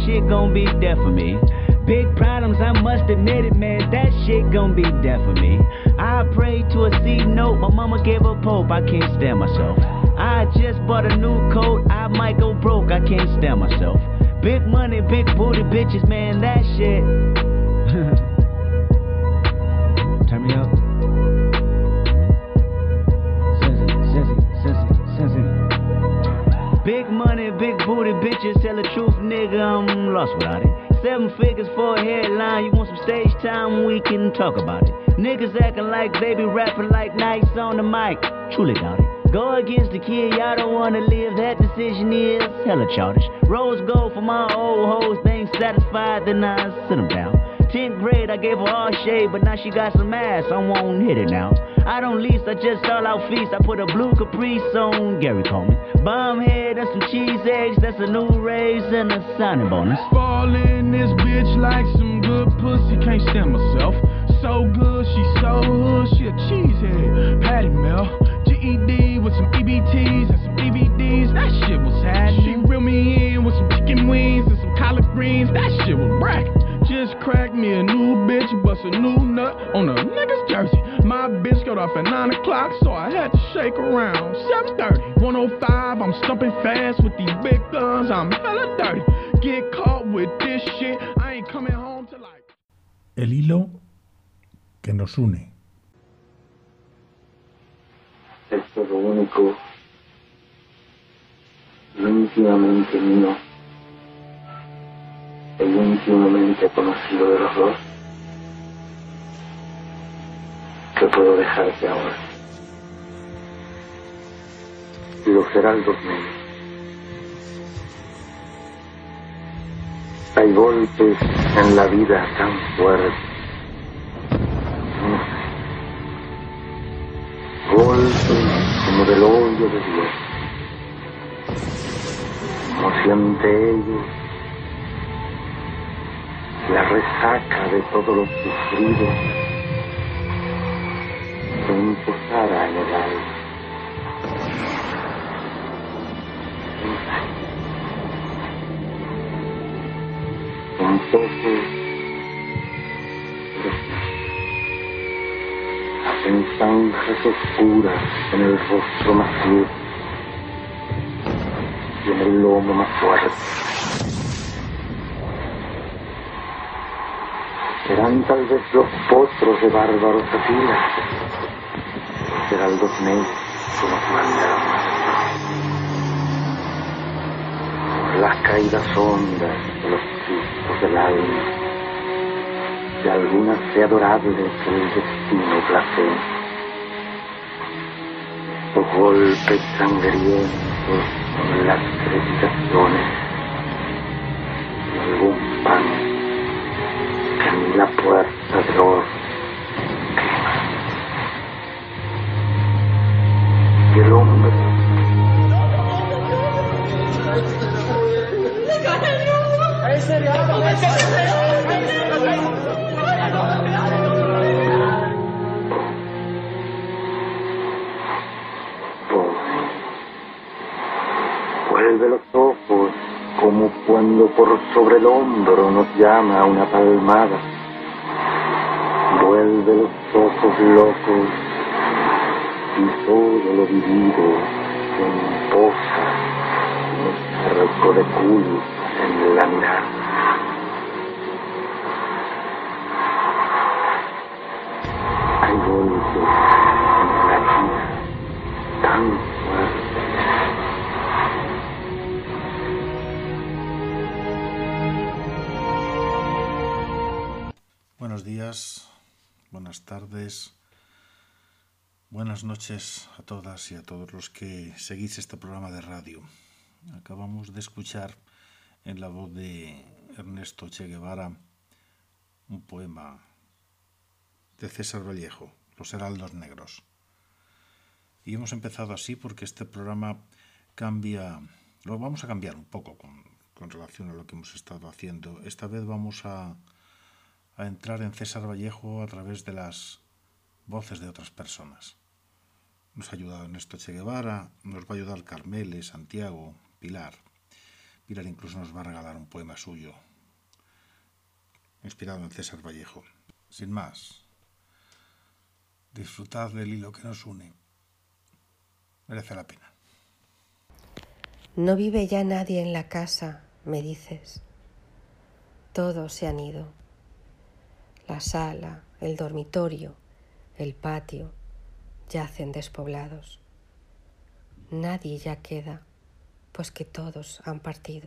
shit gon' be there for me. Big problems, I must admit it, man, that shit gon' be there for me. I prayed to a C note, my mama gave up hope, I can't stand myself. I just bought a new coat, I might go broke, I can't stand myself. Big money, big booty bitches, man, that shit. Turn me up. Big money, big booty bitches, tell the truth, nigga, I'm lost without it. 7 figures for a headline, you want some stage time, we can talk about it. Niggas acting like they be rapping like nice on the mic, truly doubt it. Go against the kid, y'all don't wanna live, that decision is hella childish. Rose gold for my old hoes, they ain't satisfied, then I sit them down. 10th grade, I gave her all shade, but now she got some ass, I won't hit it now. I don't lease, I just stall out feast, I put a blue Caprice on Gary Coleman. Bomb head and some cheese eggs, that's a new raise and a signing bonus. Fall in this bitch like some good pussy, can't stand myself. So good, she so hood, she a cheesehead. Patty Mel, GED with some EBTs and some DVDs, that shit was happening. She reeled me in with some chicken wings and some collard greens, that shit was bracket. Just cracked me a new bitch, bust a new nut on a nigga's jersey. My bitch got off at 9 o'clock, so I had to shake around. 7:30, 105, I'm stumping fast with these big guns, I'm hella dirty. Get caught with this shit, I ain't coming home till like... El hilo que nos une. Esto es lo único, lo íntimamente mío, el íntimamente conocido de los dos, que puedo dejarte ahora. Los heraldos negros. Hay golpes en la vida tan fuertes. Golpes como del odio de Dios. Como siente ellos la resaca de todo lo sufrido se imposara en el alma. Un poco hacen zanjas oscuras en el rostro más duro y en el lomo más fuerte. Serán tal vez los potros de bárbaros afilas, los heraldos negros que nos mandan por las caídas hondas de los sustos del alma, de alguna fe adorable que el destino placee, o golpes sangrientos con las crepitaciones de algún pan que en la puerta del oro quema. Y el hombre vuelve los ojos como cuando por sobre el hombro nos llama una palmada. Vuelve los ojos locos y todo lo vivido se imposa un cerco de culpas en la mirada. Hay golpes en la vida tan fuertes. Buenos días, buenas tardes, buenas noches a todas y a todos los que seguís este programa de radio. Acabamos de escuchar en la voz de Ernesto Che Guevara un poema de César Vallejo, Los Heraldos Negros. Y hemos empezado así porque este programa lo vamos a cambiar un poco con relación a lo que hemos estado haciendo. Esta vez vamos a entrar en César Vallejo a través de las voces de otras personas. Nos ha ayudado Ernesto Che Guevara, nos va a ayudar Carmele, Santiago, Pilar. Pilar incluso nos va a regalar un poema suyo, inspirado en César Vallejo. Sin más, disfrutad del hilo que nos une. Merece la pena. No vive ya nadie en la casa, me dices. Todos se han ido. La sala, el dormitorio, el patio, yacen despoblados. Nadie ya queda, pues que todos han partido.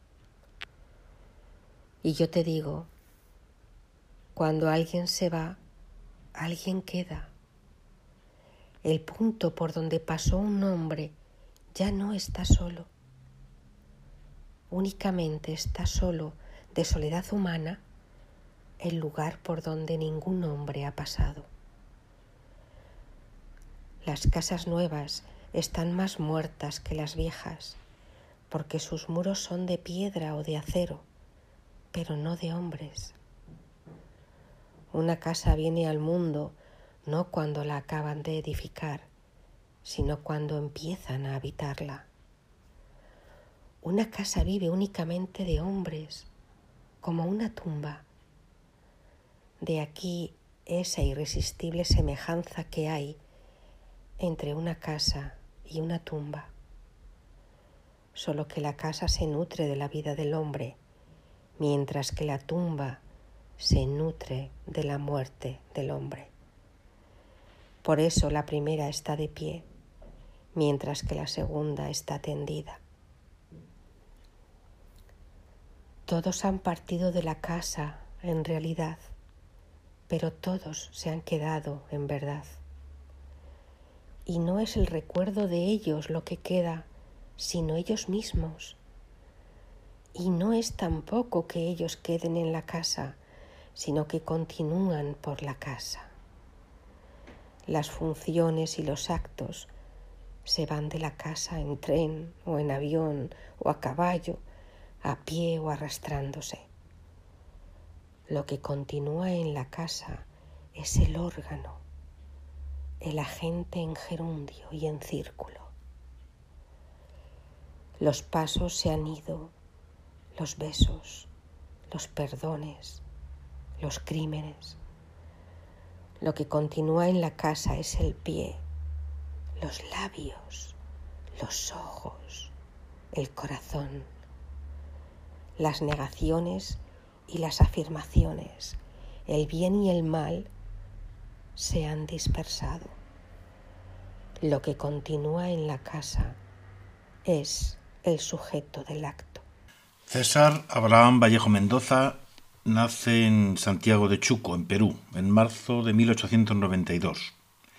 Y yo te digo, cuando alguien se va, alguien queda. El punto por donde pasó un hombre ya no está solo. Únicamente está solo de soledad humana el lugar por donde ningún hombre ha pasado. Las casas nuevas están más muertas que las viejas, porque sus muros son de piedra o de acero, pero no de hombres. Una casa viene al mundo no cuando la acaban de edificar, sino cuando empiezan a habitarla. Una casa vive únicamente de hombres, como una tumba. De aquí esa irresistible semejanza que hay entre una casa y una tumba. Solo que la casa se nutre de la vida del hombre, mientras que la tumba se nutre de la muerte del hombre. Por eso la primera está de pie, mientras que la segunda está tendida. Todos han partido de la casa en realidad, pero todos se han quedado en verdad. Y no es el recuerdo de ellos lo que queda, sino ellos mismos. Y no es tampoco que ellos queden en la casa, sino que continúan por la casa. Las funciones y los actos se van de la casa en tren o en avión o a caballo, a pie o arrastrándose. Lo que continúa en la casa es el órgano, el agente en gerundio y en círculo. Los pasos se han ido, los besos, los perdones, los crímenes. Lo que continúa en la casa es el pie, los labios, los ojos, el corazón, las negaciones y las afirmaciones, el bien y el mal se han dispersado. Lo que continúa en la casa es el sujeto del acto. César Abraham Vallejo Mendoza nace en Santiago de Chuco, en Perú, en marzo de 1892.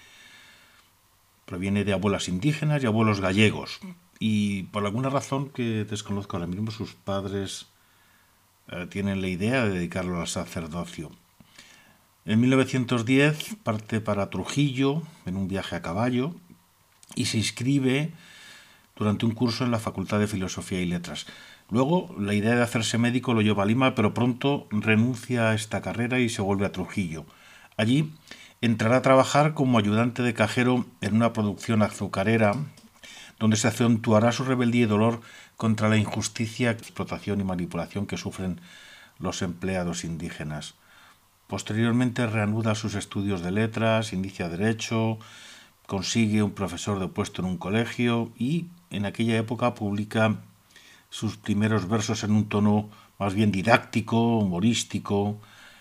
Proviene de abuelas indígenas y abuelos gallegos. Y por alguna razón que desconozco ahora mismo, sus padres tienen la idea de dedicarlo al sacerdocio. En 1910 parte para Trujillo en un viaje a caballo y se inscribe durante un curso en la Facultad de Filosofía y Letras. Luego la idea de hacerse médico lo lleva a Lima, pero pronto renuncia a esta carrera y se vuelve a Trujillo. Allí entrará a trabajar como ayudante de cajero en una producción azucarera, donde se acentuará su rebeldía y dolor contra la injusticia, explotación y manipulación que sufren los empleados indígenas. Posteriormente reanuda sus estudios de letras, inicia derecho, consigue un profesor de puesto en un colegio y en aquella época publica sus primeros versos en un tono más bien didáctico, humorístico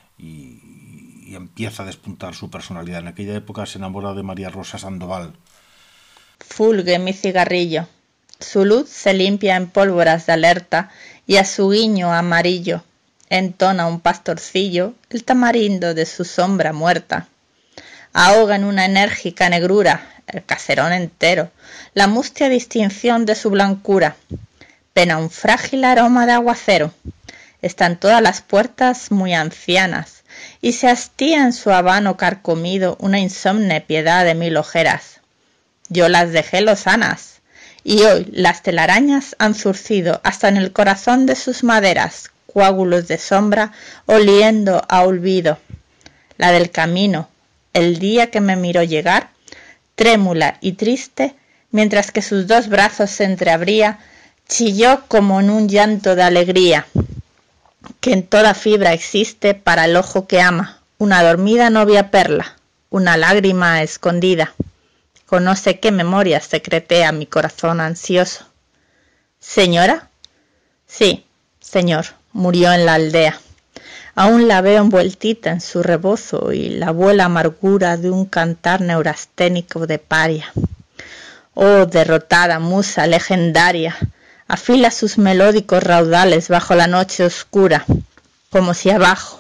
y empieza a despuntar su personalidad. En aquella época se enamora de María Rosa Sandoval. Fulgue mi cigarrillo, su luz se limpia en pólvoras de alerta y a su guiño amarillo entona un pastorcillo el tamarindo de su sombra muerta. Ahoga en una enérgica negrura el caserón entero, la mustia distinción de su blancura. Pena un frágil aroma de aguacero. Están todas las puertas muy ancianas y se hastía en su habano carcomido una insomne piedad de 1000 ojeras. Yo las dejé lozanas y hoy las telarañas han zurcido hasta en el corazón de sus maderas coágulos de sombra oliendo a olvido. La del camino, el día que me miró llegar, trémula y triste, mientras que sus 2 brazos se entreabría, Chilló como en un llanto de alegría, que en toda fibra existe para el ojo que ama, una dormida novia perla, una lágrima escondida. Con no sé qué memoria secretea mi corazón ansioso. ¿Señora? Sí, señor, murió en la aldea. Aún la veo envueltita en su rebozo y la vuela amargura de un cantar neurasténico de paria. Oh, derrotada musa legendaria, afila sus melódicos raudales bajo la noche oscura, como si abajo,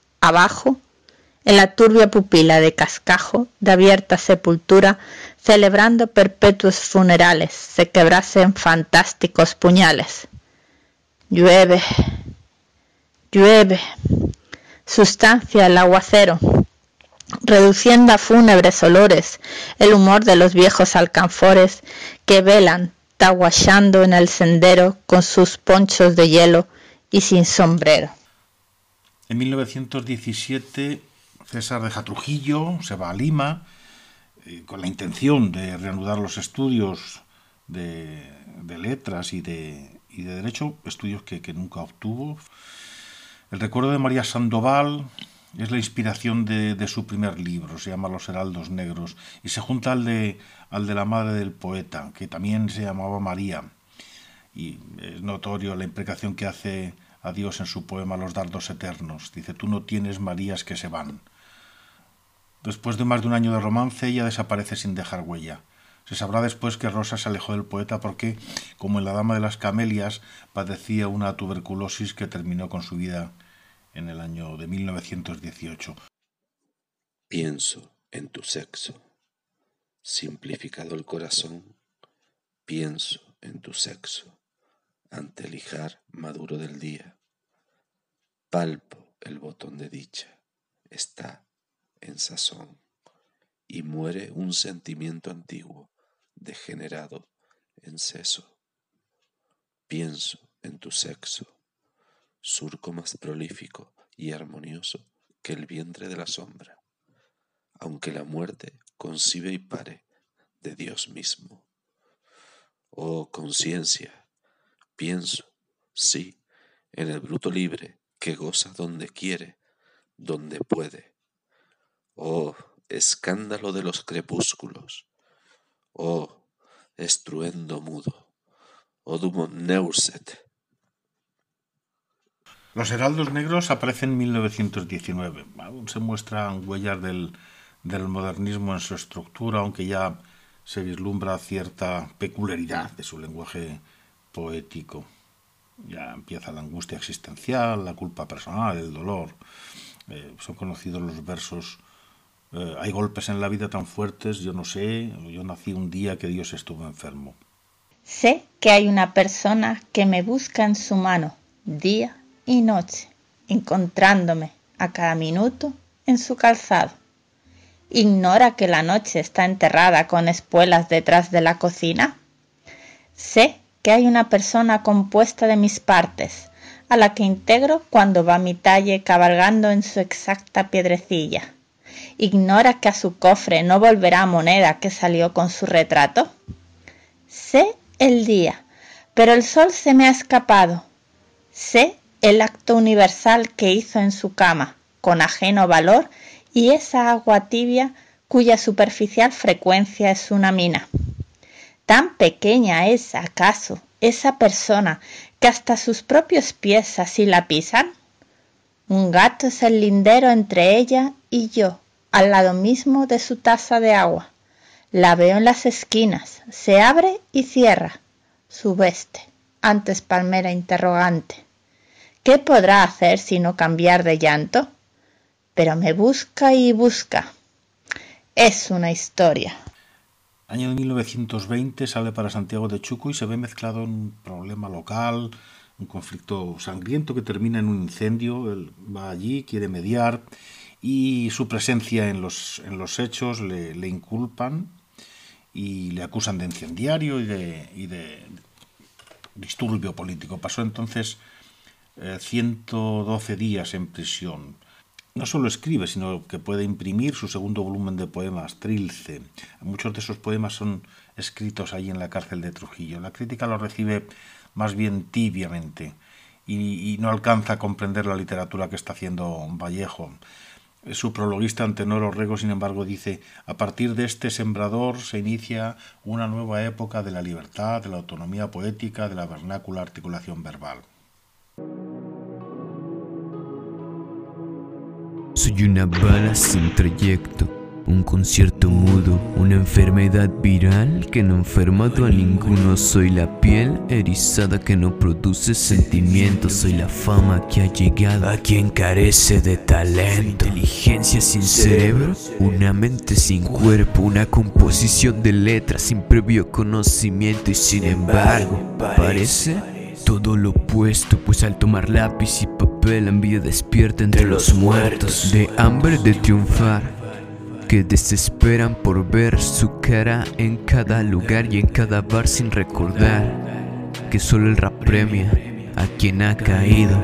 en la turbia pupila de cascajo de abierta sepultura, celebrando perpetuos funerales, se quebrasen fantásticos puñales. Llueve, llueve, sustancia el aguacero, reduciendo a fúnebres olores el humor de los viejos alcanfores que velan tahuachando en el sendero con sus ponchos de hielo y sin sombrero. En 1917 César deja Trujillo, se va a Lima con la intención de reanudar los estudios de letras y de derecho, estudios que nunca obtuvo. El recuerdo de María Sandoval es la inspiración de su primer libro, se llama Los Heraldos Negros, y se junta al de la madre del poeta, que también se llamaba María, y es notorio la imprecación que hace a Dios en su poema Los Dardos Eternos. Dice: tú no tienes Marías que se van. Después de más de un año de romance, ella desaparece sin dejar huella. Se sabrá después que Rosa se alejó del poeta porque, como en La Dama de las Camelias, padecía una tuberculosis que terminó con su vida en el año de 1918. Pienso en tu sexo. Simplificado el corazón, pienso en tu sexo. Ante el ijar maduro del día, palpo el botón de dicha. Está en sazón y muere un sentimiento antiguo degenerado en seso. Pienso en tu sexo, surco más prolífico y armonioso que el vientre de la sombra, aunque la muerte concibe y pare de Dios mismo. Oh conciencia, pienso, sí, en el bruto libre que goza donde quiere, donde puede. Oh escándalo de los crepúsculos, oh estruendo mudo, odum neuset. Los Heraldos Negros aparecen en 1919. Aún se muestran huellas del modernismo en su estructura, aunque ya se vislumbra cierta peculiaridad de su lenguaje poético. Ya empieza la angustia existencial, la culpa personal, el dolor. Son conocidos los versos: hay golpes en la vida tan fuertes, yo no sé, yo nací un día que Dios estuvo enfermo. Sé que hay una persona que me busca en su mano, día y noche, encontrándome a cada minuto en su calzado. ¿Ignora que la noche está enterrada con espuelas detrás de la cocina? Sé que hay una persona compuesta de mis partes, a la que integro cuando va mi talle cabalgando en su exacta piedrecilla. ¿Ignora que a su cofre no volverá moneda que salió con su retrato? Sé el día, pero el sol se me ha escapado. Sé el acto universal que hizo en su cama, con ajeno valor, y esa agua tibia cuya superficial frecuencia es una mina. ¿Tan pequeña es, acaso, esa persona que hasta sus propios pies así la pisan? Un gato es el lindero entre ella y yo, al lado mismo de su taza de agua. La veo en las esquinas, se abre y cierra. Su veste, antes palmera interrogante. ¿Qué podrá hacer sino cambiar de llanto? Pero me busca y busca. Es una historia. Año de 1920, sale para Santiago de Chuco y se ve mezclado en un problema local, un conflicto sangriento que termina en un incendio. Él va allí, quiere mediar, y su presencia en los hechos le inculpan y le acusan de incendiario y de disturbio político. Pasó entonces 112 días en prisión. No solo escribe, sino que puede imprimir su segundo volumen de poemas, Trilce. Muchos de esos poemas son escritos ahí en la cárcel de Trujillo. La crítica lo recibe más bien tibiamente, y no alcanza a comprender la literatura que está haciendo Vallejo. Su prologuista Antenor Orrego, sin embargo, dice: a partir de este sembrador se inicia una nueva época de la libertad, de la autonomía poética, de la vernácula articulación verbal. Soy una bala sin trayecto, un concierto mudo, una enfermedad viral que no ha enfermado a ninguno. Soy la piel erizada que no produce sentimientos. Soy la fama que ha llegado a quien carece de talento. Inteligencia sin cerebro, una mente sin cuerpo, una composición de letras sin previo conocimiento. Y sin embargo, parece todo lo opuesto, pues al tomar lápiz y papel la envidia despierta entre los muertos, de hambre de triunfar, que desesperan por ver su cara en cada lugar y en cada bar, sin recordar que solo el rap premia a quien ha caído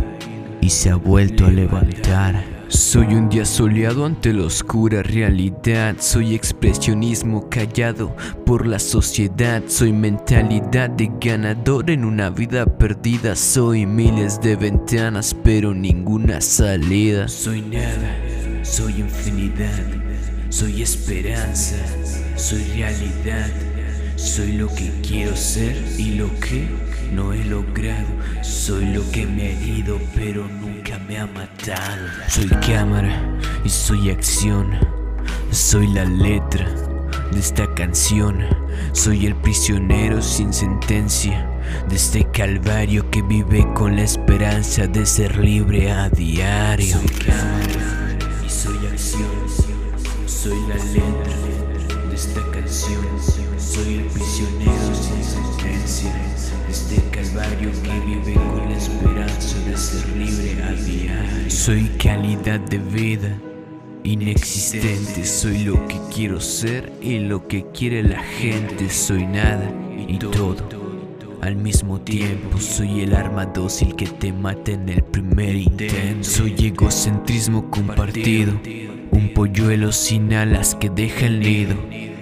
y se ha vuelto a levantar. Soy un día soleado ante la oscura realidad. Soy expresionismo callado por la sociedad. Soy mentalidad de ganador en una vida perdida. Soy miles de ventanas pero ninguna salida. Soy nada, soy infinidad, soy esperanza, soy realidad. Soy lo que quiero ser y lo que no he logrado. Soy lo que me ha herido pero nunca me ha matado. Soy cámara y soy acción. Soy la letra de esta canción. Soy el prisionero sin sentencia de este calvario que vive con la esperanza de ser libre a diario. Soy cámara y soy acción. Soy la letra de esta canción. Soy el prisionero sin sentencia de este calvario que vive con la esperanza de ser libre a diario. Soy calidad de vida inexistente. Soy lo que quiero ser y lo que quiere la gente. Soy nada y todo al mismo tiempo. Soy el arma dócil que te mata en el primer intento. Soy egocentrismo compartido, un polluelo sin alas que deja el nido.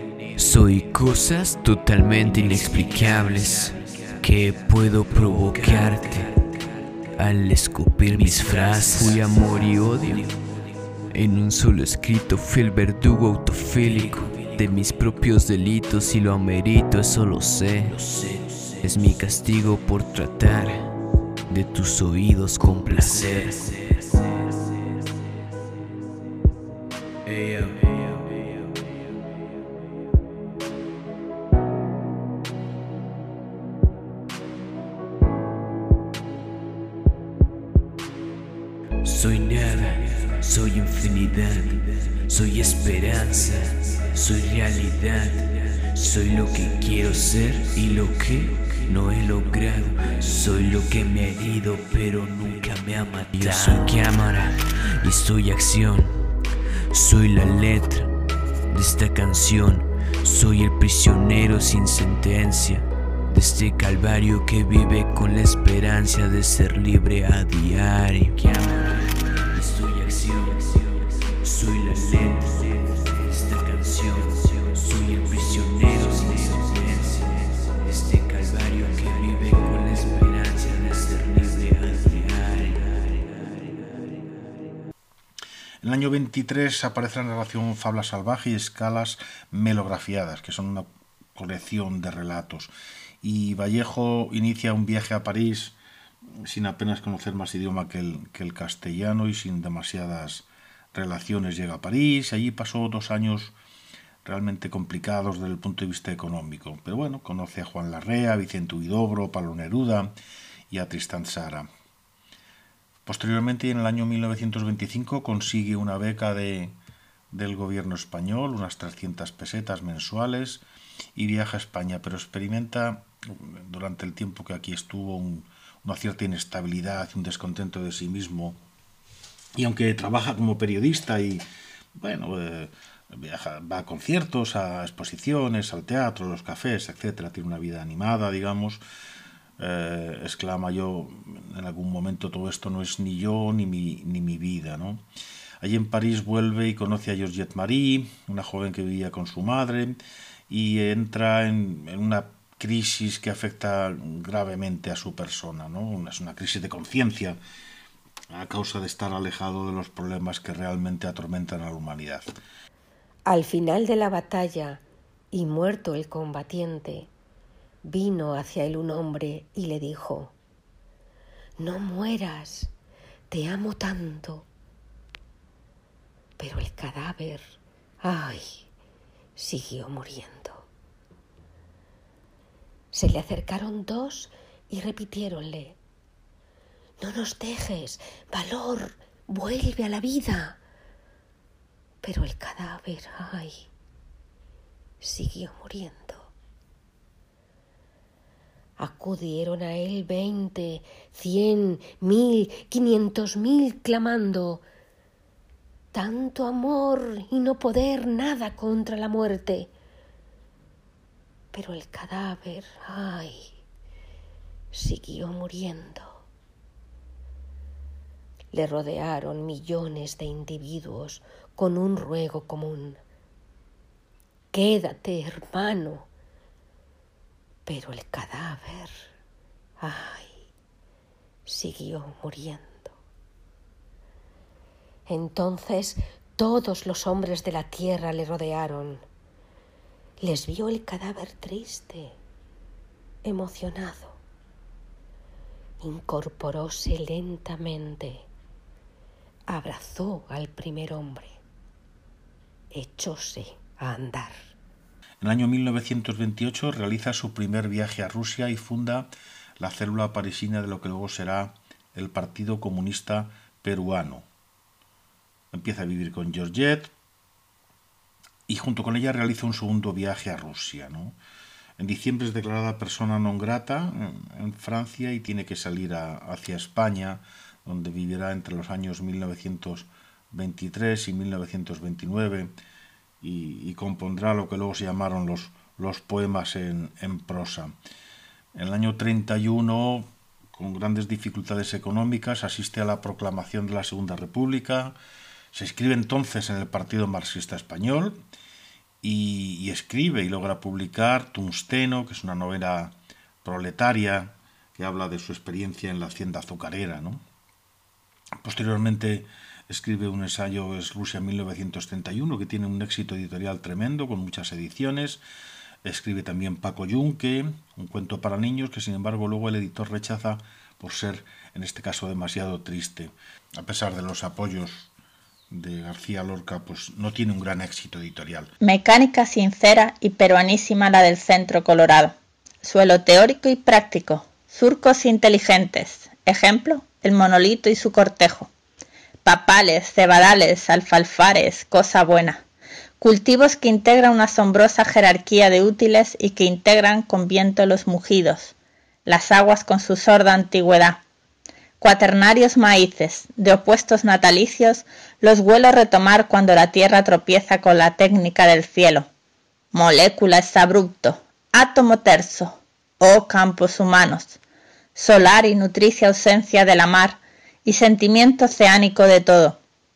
Soy cosas totalmente inexplicables que puedo provocarte al escupir mis frases. Fui amor y odio en un solo escrito. Fui el verdugo autofílico de mis propios delitos y lo amerito, eso lo sé. Es mi castigo por tratar de tus oídos con placer. Soy nada, soy infinidad, soy esperanza, soy realidad. Soy lo que quiero ser y lo que no he logrado. Soy lo que me ha herido pero nunca me ha matado. Yo soy cámara y soy acción. Soy la letra de esta canción. Soy el prisionero sin sentencia de este calvario que vive con la esperanza de ser libre a diario. Cámara y soy acción. Soy la letra de esta canción. Soy el prisionero sin sentencia de este calvario que vive con la esperanza de ser libre a diario. En el año 23 aparece la narración Fabla salvaje y escalas melografiadas, que son una colección de relatos. Y Vallejo inicia un viaje a París sin apenas conocer más idioma que el castellano y sin demasiadas relaciones. Llega a París y allí pasó 2 años realmente complicados desde el punto de vista económico. Pero bueno, conoce a Juan Larrea, a Vicente Huidobro, Pablo Neruda y a Tristán Tzara. Posteriormente, en el año 1925, consigue una beca del gobierno español, unas 300 pesetas mensuales, y viaja a España, pero experimenta durante el tiempo que aquí estuvo una cierta inestabilidad y un descontento de sí mismo. Y aunque trabaja como periodista y bueno, va a conciertos, a exposiciones, al teatro, a los cafés, etcétera, tiene una vida animada, digamos, exclama: yo en algún momento todo esto no es ni yo ni mi vida, ¿no? Allí en París vuelve y conoce a Georgette Marie, una joven que vivía con su madre, y entra en una crisis que afecta gravemente a su persona, ¿no? Es una crisis de conciencia a causa de estar alejado de los problemas que realmente atormentan a la humanidad. Al final de la batalla, y muerto el combatiente, vino hacia él un hombre y le dijo: «No mueras, te amo tanto». Pero el cadáver, ¡ay!, siguió muriendo. Se le acercaron dos y repitiéronle: «No nos dejes, valor, vuelve a la vida». Pero el cadáver, ¡ay!, siguió muriendo. Acudieron a él 20, 100, 1000, 500.000, clamando: «Tanto amor y no poder nada contra la muerte». Pero el cadáver, ¡ay!, siguió muriendo. Le rodearon millones de individuos con un ruego común: «Quédate, hermano». Pero el cadáver, ¡ay!, siguió muriendo. Entonces todos los hombres de la tierra le rodearon. Les vio el cadáver triste, emocionado. Incorporóse lentamente, abrazó al primer hombre, echóse a andar. En el año 1928 realiza su primer viaje a Rusia y funda la célula parisina de lo que luego será el Partido Comunista Peruano. Empieza a vivir con Georgette y junto con ella realiza un segundo viaje a Rusia, ¿no? En diciembre es declarada persona non grata en Francia y tiene que salir hacia España, donde vivirá entre los años 1923 y 1929 y compondrá lo que luego se llamaron los poemas en prosa. En el año 31, con grandes dificultades económicas, asiste a la proclamación de la Segunda República. Se inscribe entonces en el Partido Marxista Español y escribe y logra publicar Tungsteno, que es una novela proletaria que habla de su experiencia en la hacienda azucarera, ¿no? Posteriormente escribe un ensayo, es Rusia 1931, que tiene un éxito editorial tremendo, con muchas ediciones. Escribe también Paco Yunque, un cuento para niños que sin embargo luego el editor rechaza por ser, en este caso, demasiado triste. A pesar de los apoyos de García Lorca, pues no tiene un gran éxito editorial. Mecánica sincera y peruanísima la del Centro Colorado. Suelo teórico y práctico. Surcos inteligentes. Ejemplo, el monolito y su cortejo. Papales, cebadales, alfalfares, cosa buena. Cultivos que integran una asombrosa jerarquía de útiles y que integran con viento los mugidos, las aguas con su sorda antigüedad. Cuaternarios maíces, de opuestos natalicios, los huelo retomar cuando la tierra tropieza con la técnica del cielo. Molécula es abrupto, átomo terso, oh campos humanos, solar y nutricia ausencia de la mar y sentimiento oceánico de todo.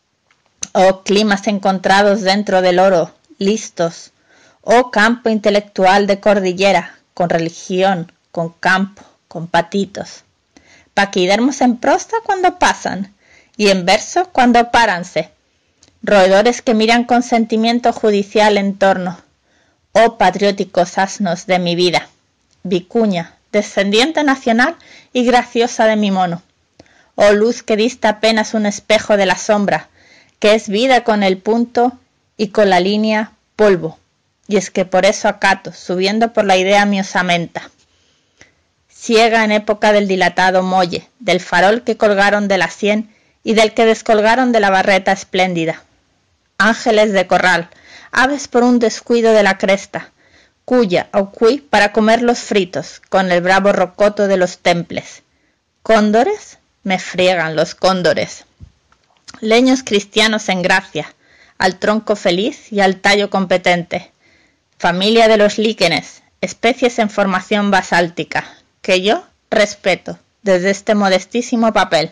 Oh climas encontrados dentro del oro, listos, oh campo intelectual de cordillera, con religión, con campo, con patitos. Paquidermos en prosa cuando pasan, y en verso cuando páranse. Roedores que miran con sentimiento judicial en torno. Oh patrióticos asnos de mi vida. Vicuña, descendiente nacional y graciosa de mi mono. Oh luz que dista apenas un espejo de la sombra, que es vida con el punto y con la línea polvo. Y es que por eso acato, subiendo por la idea mi osamenta. Ciega en época del dilatado molle, del farol que colgaron de la sien y del que descolgaron de la barreta espléndida. Ángeles de corral, aves por un descuido de la cresta, cuya o cui para comerlos fritos, con el bravo rocoto de los temples. Cóndores, me friegan los cóndores. Leños cristianos en gracia, al tronco feliz y al tallo competente. Familia de los líquenes, especies en formación basáltica, que yo respeto desde este modestísimo papel.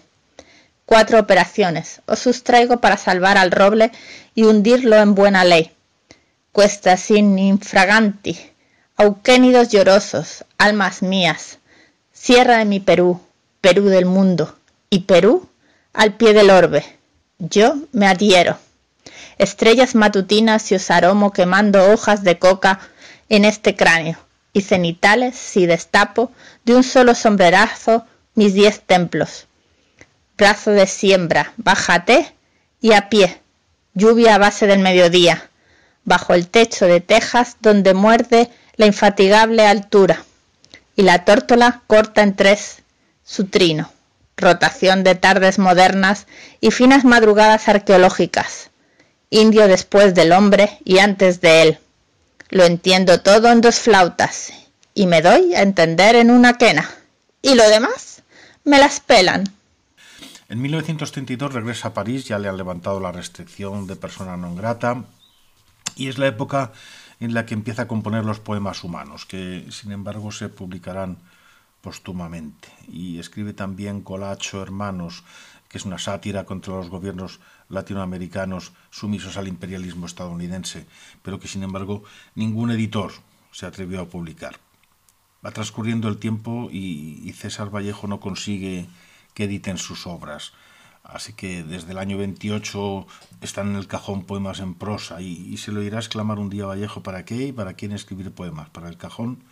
4 operaciones os sustraigo para salvar al roble y hundirlo en buena ley. Questa sin infraganti, Auquénidos llorosos, almas mías, sierra de mi Perú, Perú del mundo, y Perú al pie del orbe, yo me adhiero. Estrellas matutinas y os aromo quemando hojas de coca en este cráneo, y cenitales si destapo de un solo sombrerazo mis 10 templos. Brazo de siembra, bájate y a pie, lluvia a base del mediodía, bajo el techo de tejas donde muerde la infatigable altura, y la tórtola corta en 3 su trino, rotación de tardes modernas y finas madrugadas arqueológicas, indio después del hombre y antes de él. Lo entiendo todo en 2 flautas, y me doy a entender en una quena, y lo demás me las pelan. En 1932 regresa a París, ya le han levantado la restricción de persona non grata, y es la época en la que empieza a componer los poemas humanos, que sin embargo se publicarán póstumamente. Y escribe también Colacho Hermanos, que es una sátira contra los gobiernos latinoamericanos sumisos al imperialismo estadounidense, pero que sin embargo ningún editor se atrevió a publicar. Va transcurriendo el tiempo y César Vallejo no consigue que editen sus obras. Así que desde el año 28 están en el cajón poemas en prosa y se lo irá a exclamar un día Vallejo: ¿para qué y para quién escribir poemas? Para el cajón.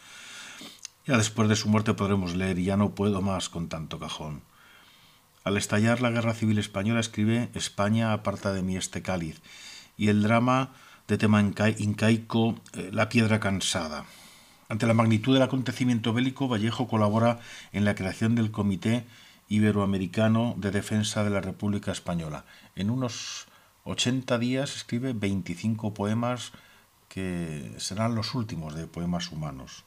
Ya después de su muerte podremos leer: y ya no puedo más con tanto cajón. Al estallar la Guerra Civil Española escribe España aparta de mí este cáliz, y el drama de tema incaico La piedra cansada. Ante la magnitud del acontecimiento bélico, Vallejo colabora en la creación del Comité Iberoamericano de Defensa de la República Española. En unos 80 días escribe 25 poemas que serán los últimos de poemas humanos.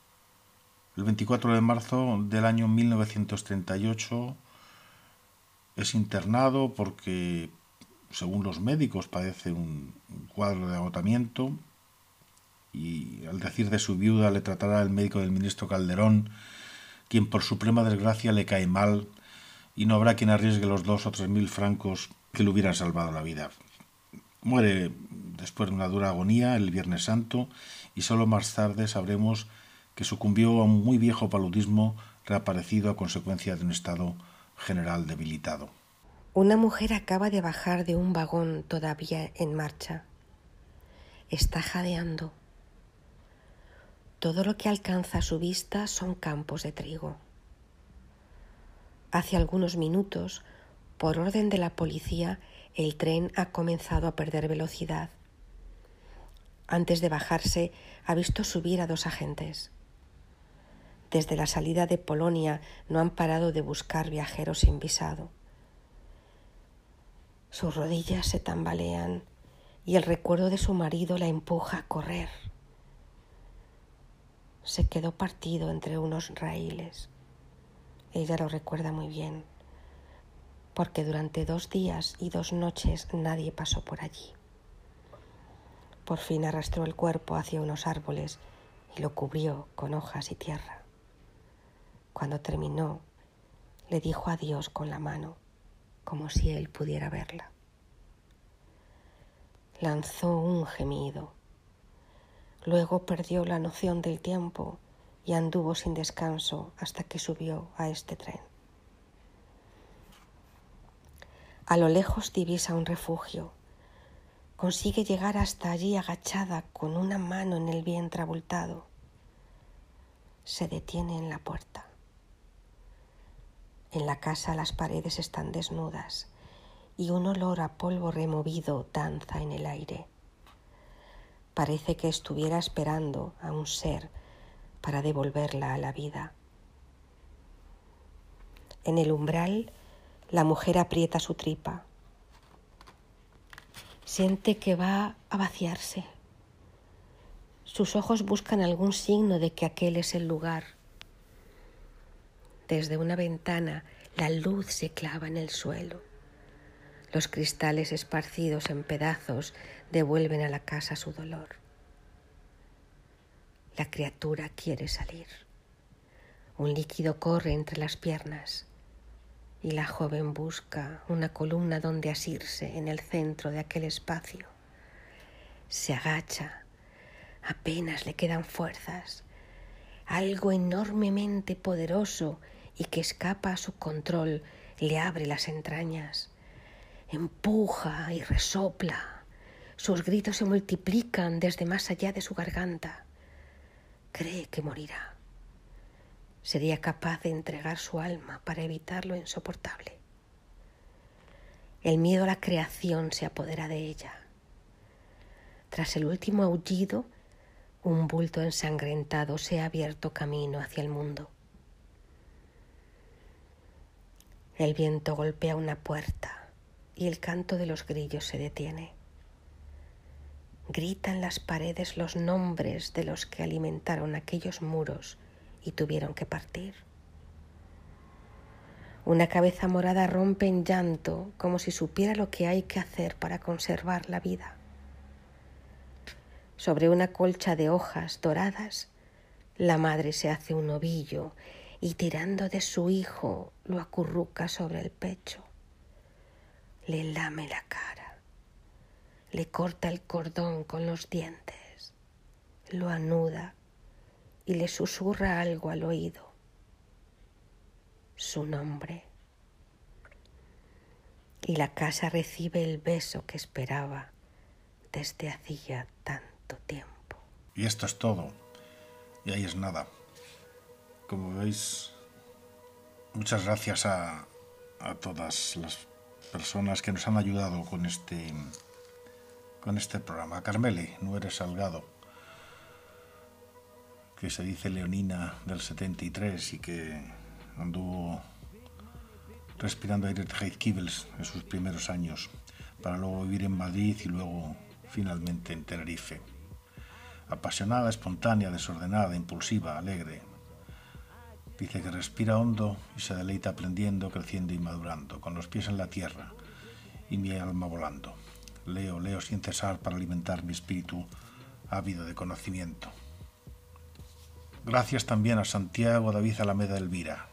El 24 de marzo del año 1938 es internado porque, según los médicos, padece un cuadro de agotamiento, y al decir de su viuda le tratará el médico del ministro Calderón, quien por suprema desgracia le cae mal, y no habrá quien arriesgue los 2 o 3 mil francos que le hubieran salvado la vida. Muere después de una dura agonía el Viernes Santo, y solo más tarde sabremos que sucumbió a un muy viejo paludismo reaparecido a consecuencia de un estado general debilitado. Una mujer acaba de bajar de un vagón todavía en marcha. Está jadeando. Todo lo que alcanza a su vista son campos de trigo. Hace algunos minutos, por orden de la policía, el tren ha comenzado a perder velocidad. Antes de bajarse, ha visto subir a 2 agentes. Desde la salida de Polonia no han parado de buscar viajeros sin visado. Sus rodillas se tambalean y el recuerdo de su marido la empuja a correr. Se quedó partido entre unos raíles. Ella lo recuerda muy bien, porque durante 2 días y 2 noches nadie pasó por allí. Por fin arrastró el cuerpo hacia unos árboles y lo cubrió con hojas y tierra. Cuando terminó, le dijo adiós con la mano, como si él pudiera verla. Lanzó un gemido. Luego perdió la noción del tiempo y anduvo sin descanso hasta que subió a este tren. A lo lejos divisa un refugio. Consigue llegar hasta allí agachada con una mano en el vientre abultado. Se detiene en la puerta. En la casa las paredes están desnudas y un olor a polvo removido danza en el aire. Parece que estuviera esperando a un ser para devolverla a la vida. En el umbral, la mujer aprieta su tripa. Siente que va a vaciarse. Sus ojos buscan algún signo de que aquel es el lugar. Desde una ventana, la luz se clava en el suelo. Los cristales esparcidos en pedazos devuelven a la casa su dolor. La criatura quiere salir. Un líquido corre entre las piernas y la joven busca una columna donde asirse en el centro de aquel espacio. Se agacha, Apenas le quedan fuerzas. Algo enormemente poderoso y que escapa a su control le abre las entrañas. Empuja y resopla. Sus gritos se multiplican desde más allá de su garganta. Cree que morirá. Sería capaz de entregar su alma para evitar lo insoportable. El miedo a la creación se apodera de ella. Tras el último aullido, un bulto ensangrentado se ha abierto camino hacia el mundo. El viento golpea una puerta y el canto de los grillos se detiene. Gritan las paredes los nombres de los que alimentaron aquellos muros y tuvieron que partir. Una cabeza morada rompe en llanto como si supiera lo que hay que hacer para conservar la vida. Sobre una colcha de hojas doradas, la madre se hace un ovillo y tirando de su hijo lo acurruca sobre el pecho. Le lame la cara, le corta el cordón con los dientes, lo anuda y le susurra algo al oído. Su nombre. Y la casa recibe el beso que esperaba desde hacía tanto tiempo. Y esto es todo. Y ahí es nada. Como veis, muchas gracias a todas las personas que nos han ayudado con este programa. A Carmele Nuere Salgado, que se dice leonina del 73 y que anduvo respirando aire de Heizkibels en sus primeros años, para luego vivir en Madrid y luego finalmente en Tenerife. Apasionada, espontánea, desordenada, impulsiva, alegre. Dice que respira hondo y se deleita aprendiendo, creciendo y madurando, con los pies en la tierra y mi alma volando. Leo sin cesar para alimentar mi espíritu ávido de conocimiento. Gracias también a Santiago David Alameda Elvira.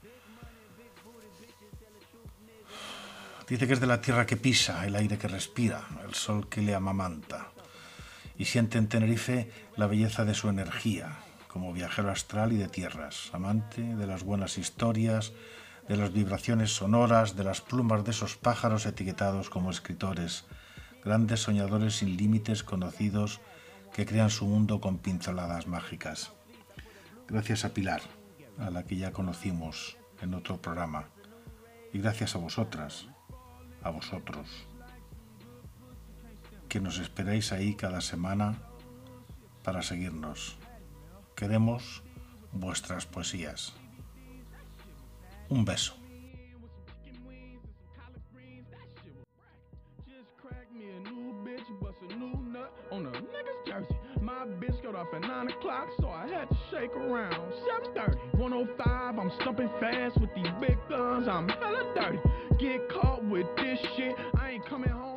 Dice que es de la tierra que pisa, el aire que respira, el sol que le amamanta, y siente en Tenerife la belleza de su energía, como viajero astral y de tierras, amante de las buenas historias, de las vibraciones sonoras, de las plumas de esos pájaros etiquetados como escritores, grandes soñadores sin límites conocidos que crean su mundo con pinceladas mágicas. Gracias a Pilar, a la que ya conocimos en otro programa, y gracias a vosotras, a vosotros, que nos esperáis ahí cada semana para seguirnos. Queremos vuestras poesías. Un beso. My bitch got off at 9 o'clock, so I had to shake around. 7:30, 105, I'm stumping fast with these big guns, I'm hella dirty. Get caught with this shit, I ain't coming home.